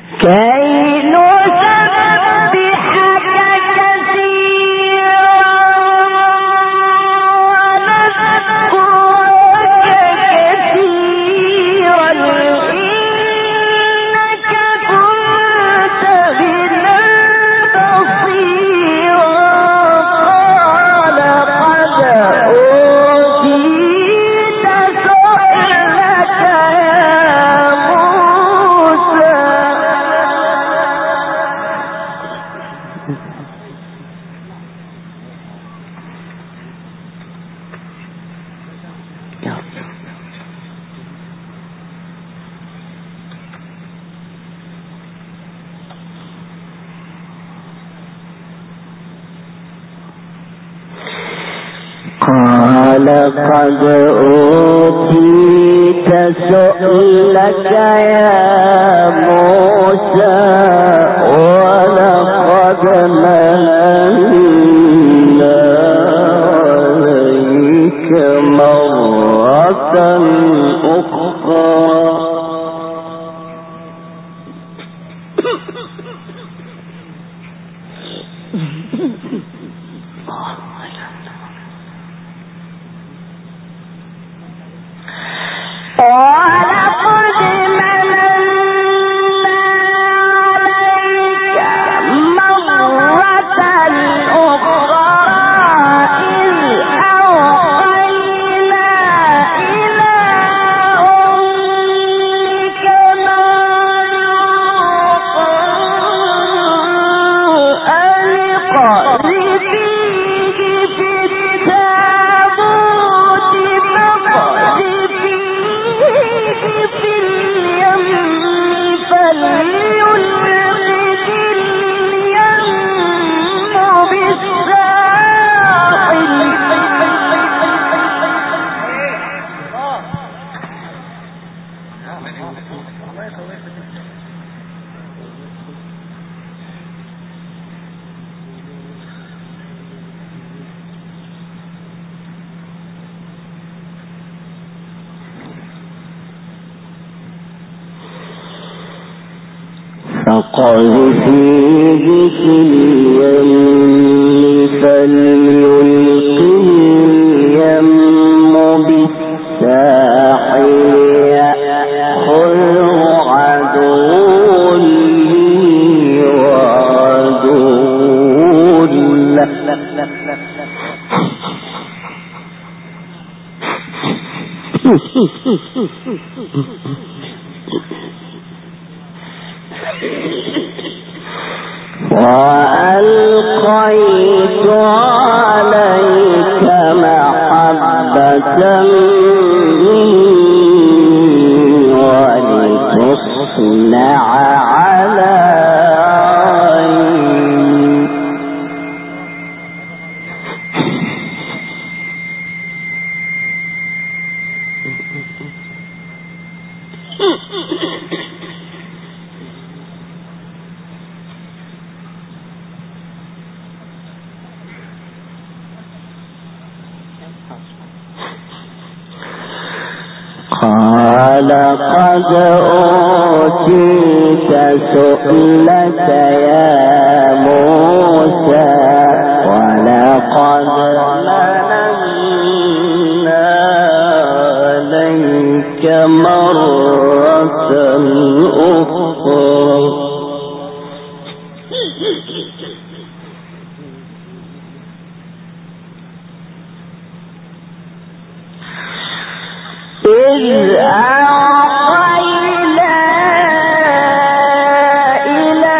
لقد أوتيت سؤلك يا موسى ولقد مننا عليك مرة أخرى فقذفيه في اليم فليلقه اليم بالساحل يأخذه عدو لي وعدو له وألقيت عليك محبة ولتصنع على عيني قال قد أوتيت سؤلك يا موسى ولقد مننا عليك مرة أخرى إذ أوحينا إلى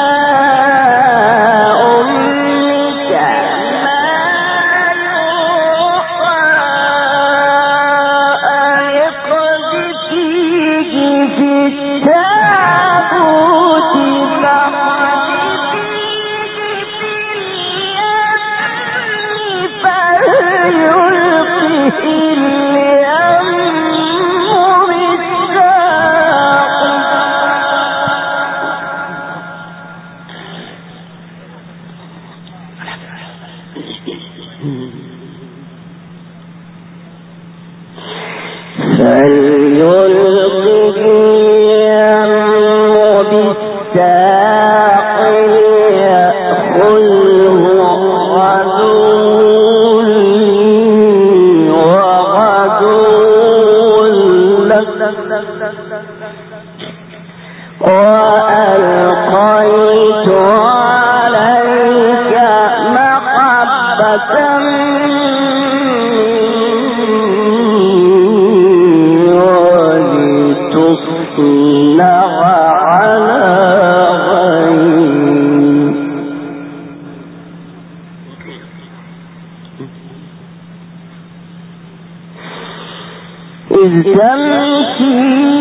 أمك ما يوحى أن اقذفيه في وألقيت عليك محبة ولتصنع على عيني. إذ تمشي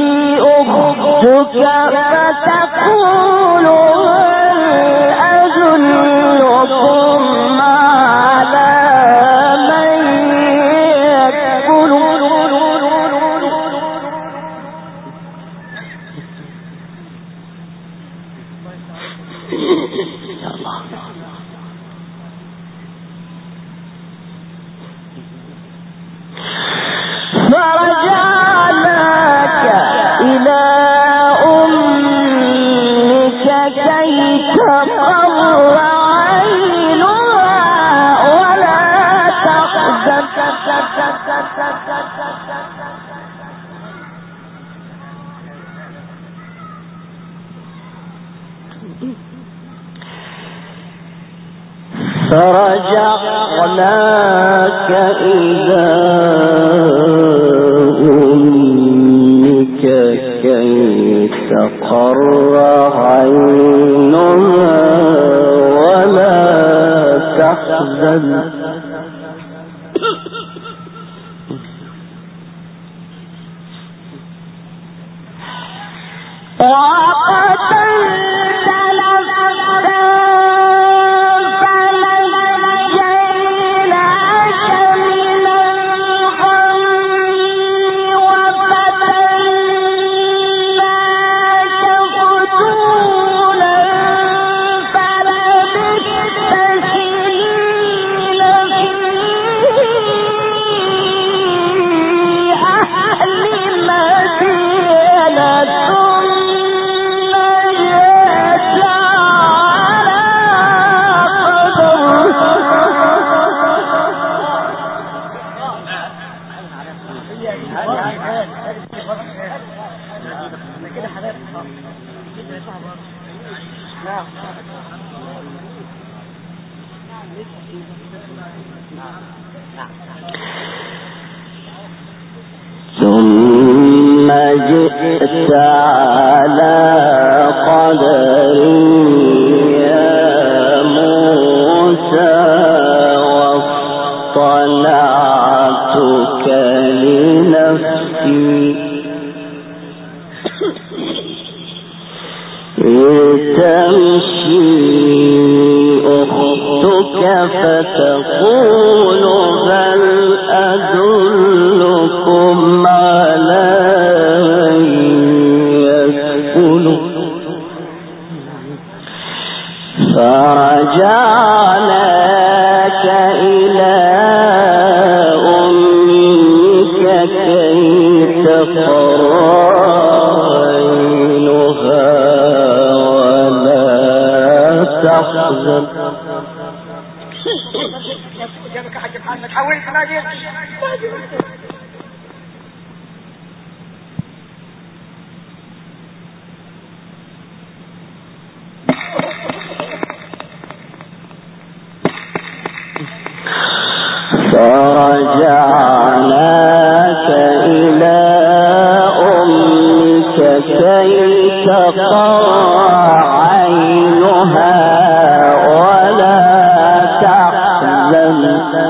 أختك فتقول هل أدلكم على من يكفل فرجعناك إلى أمك كي تقر عينها ولا تحزن فرجعناك إلى أمك كي تقر عينها ولا تحزن وقتلت نفسا فنجيناك من الغم وفتناك فتونا فلبثت سنين في أهل مدينة ثم جئت على قدري يا موسى واصطنعتك لنفسي تمشي أختك فتقول هل أدلكم على من يكفل فرجعناك إلى أمك كي تقر عينها ولا تحزن فرجعناك إلى أمك كي تقر عينها ولا تحزن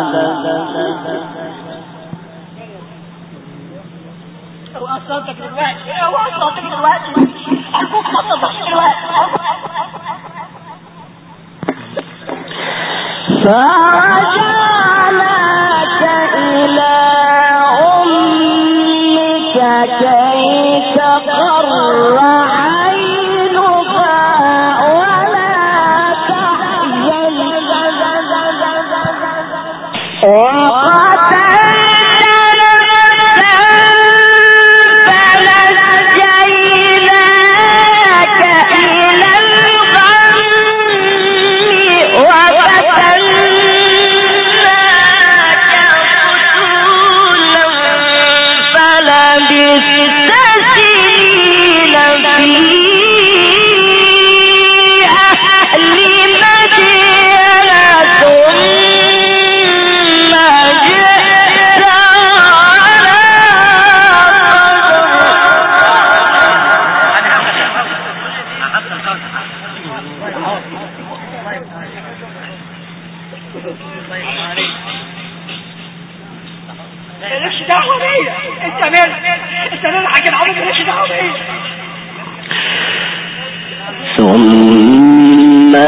فرجعناك إلى أمك كي تقر عينها ولا تحزن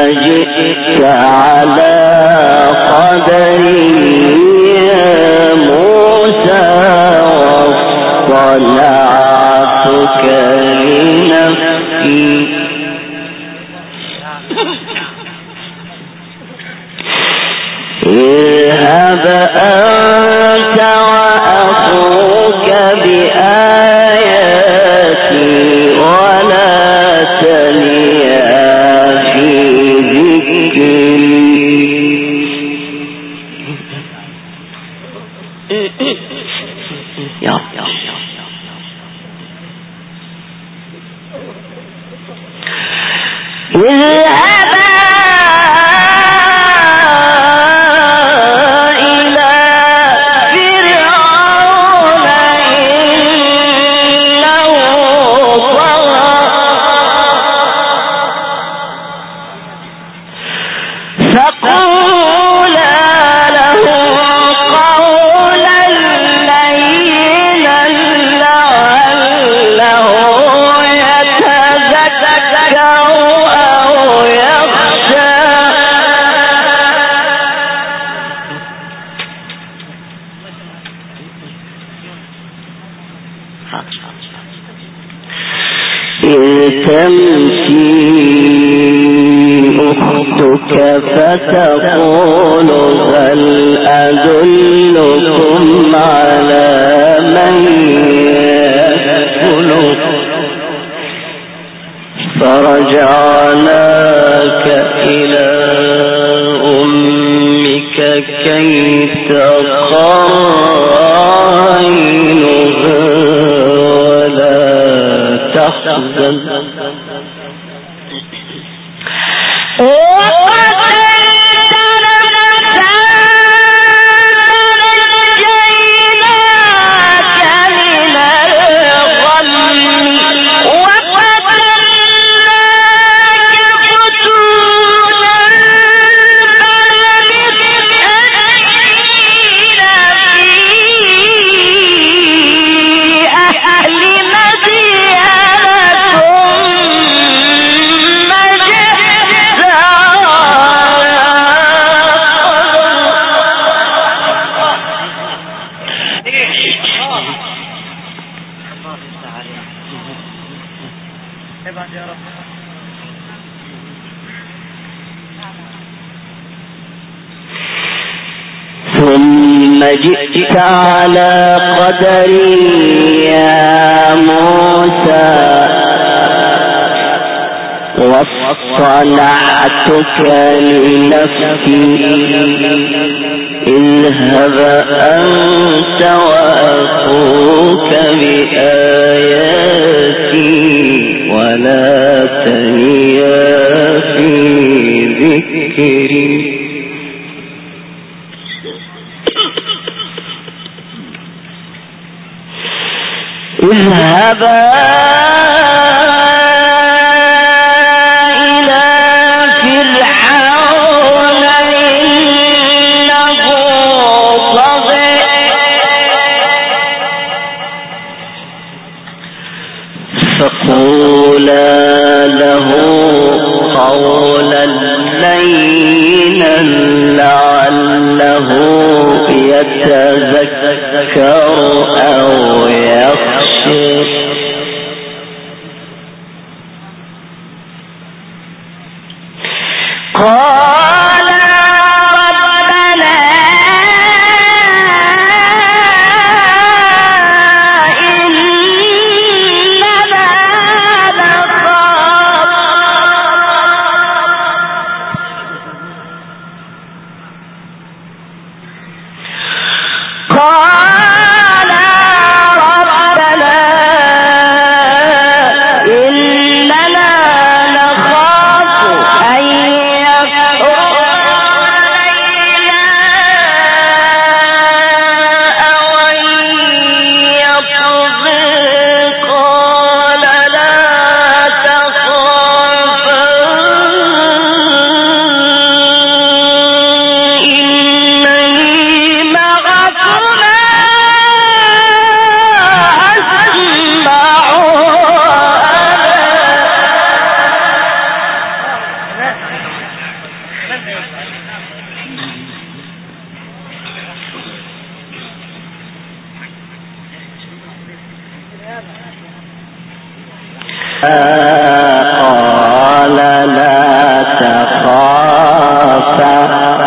جئت على قدري يا موسى واصطنعتك لنفسي اذهب أنت وأخوك بآياتي ولا تنيا في ذكري تمشي أختك فتقول هل أدلكم على من يأكله فرجعناك إلى أمك كي تقر عينها ولا تحزن ثم جئت على قدري يا موسى واصطنعتك لنفسي اذهب أنت وأخوك بآياتي ولا تنيا في ذكري اذهبا إلى فرعون إنه طغى فقولا له قولا لينا لعله يتذكر أو يخشى قال ربنا إننا نخاف قال لا تخافا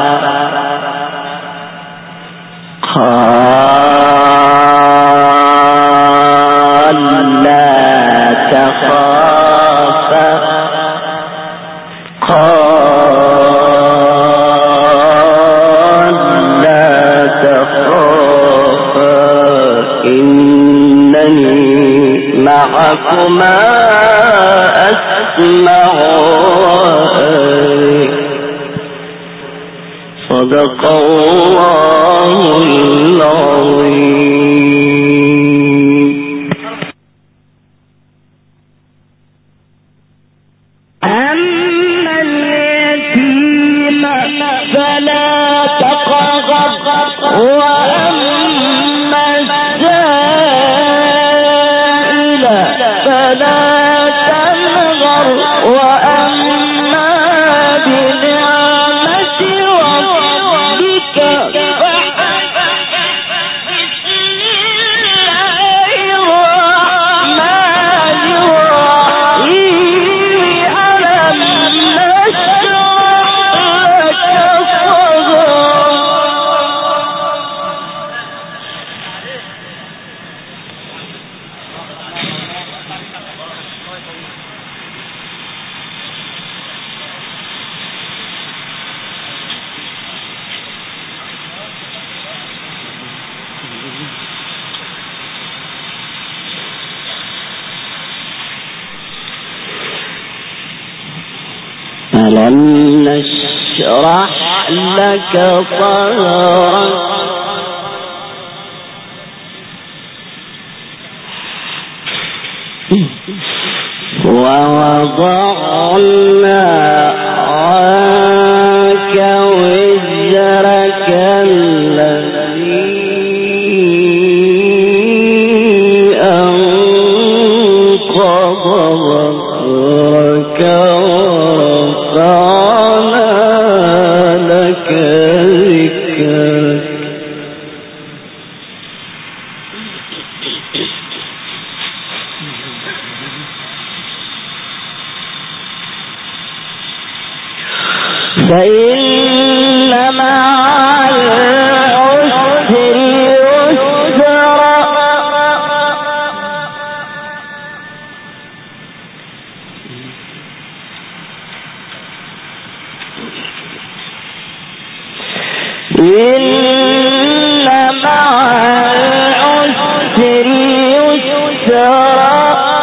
معكما أسمع وأري صدق الله العظيم. أما اليتيم فلا تقهر وأما السائل فلا تنهر وأما بنعمة ربك فحدث. بسم الله الرحمن الرحيم. ألم نشرح لك صدرك ألم نشرح لك صدرك ووضعنا عنك وزرك الذي أنقض ظهرك ورفعنا لك ذكرك. فإن مع العسر يسرا إن مع العسر يسرا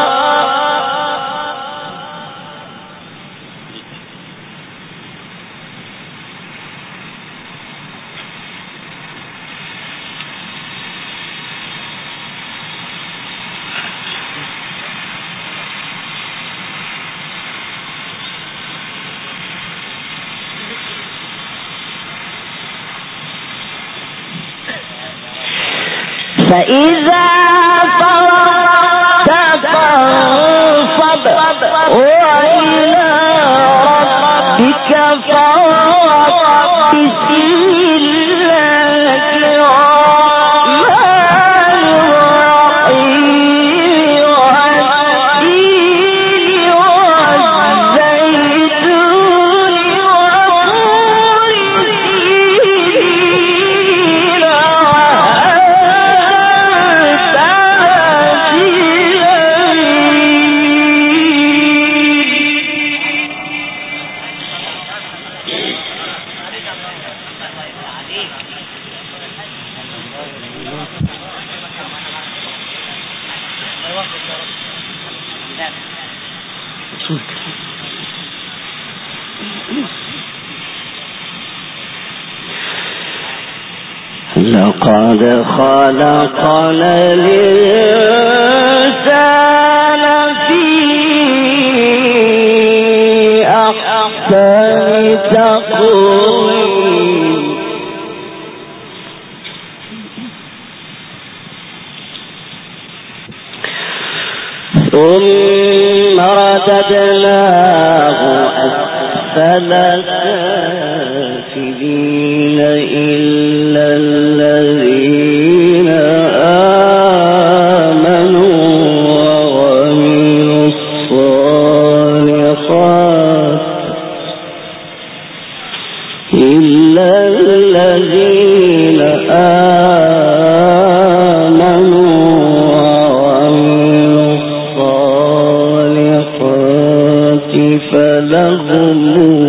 فإذا فرغت فانصب وإلى ربك فارغب. بسم الله الرحمن الرحيم. والتين والزيتون وطور سينين لقد خلقنا الإنسان في أحسن تقويم ثم رددناه أسفل سافلين إلا الذين آمنوا وعملوا الصالحات فلهم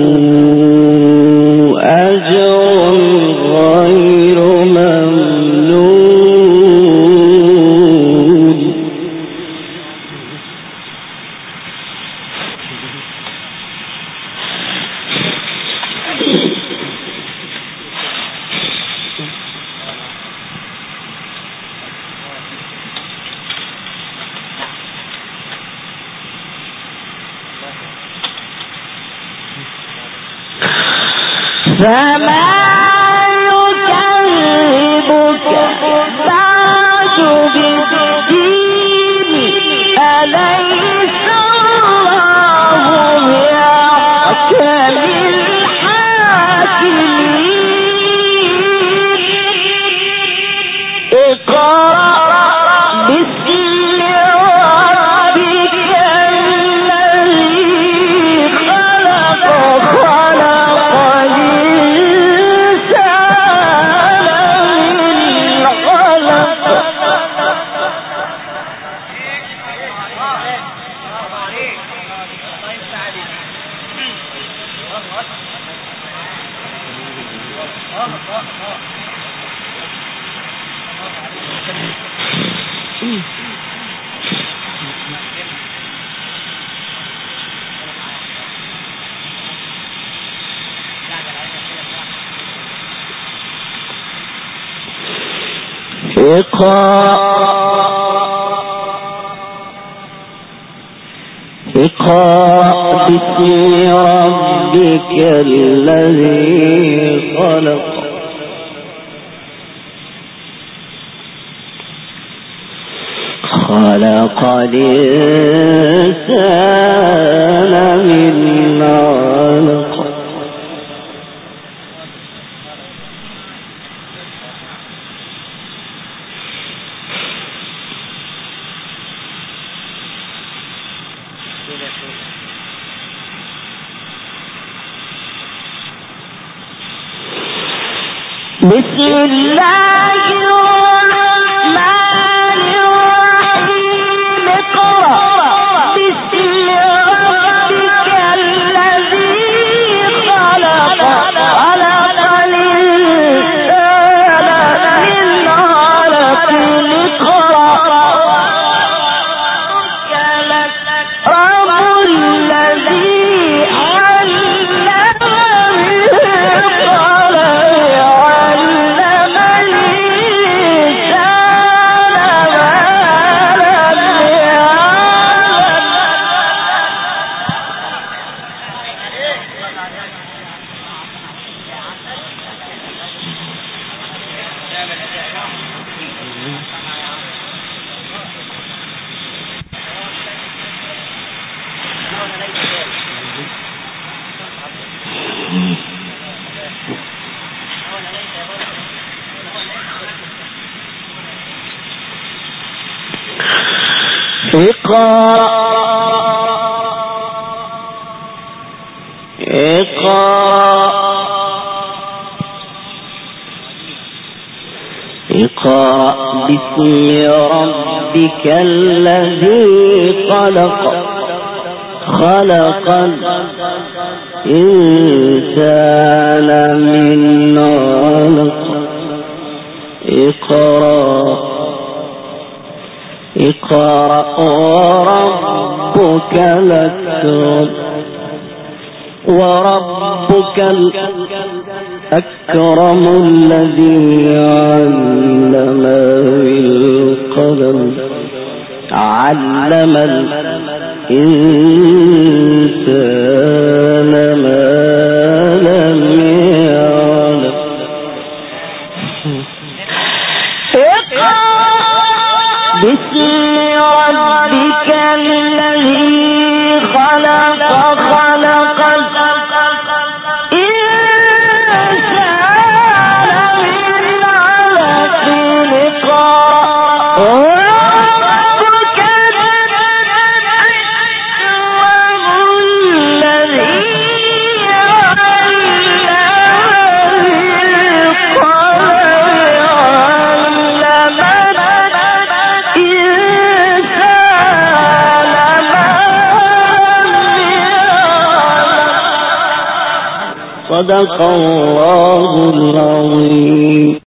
أجر غير ممنون. فما يكذبك بعد بالدين أليس الله بأحكم الحاكمين. اقرأ باسم ربك الذي خلق اقرأ باسم ربك الذي خلق الإنسان من علق. بسم الله الرحمن الرحيم. اقرأ باسم ربك الذي خلق الإنسان من علق. اقرأ الذي اقرأ باسم ربك الذي خلق الإنسان من علق. اقرأ وربك الأكرم الأكرم الذي علم بالقلم علم الإنسان ما لم يعلم. باسم ربك الذي خلق صدق الله العظيم.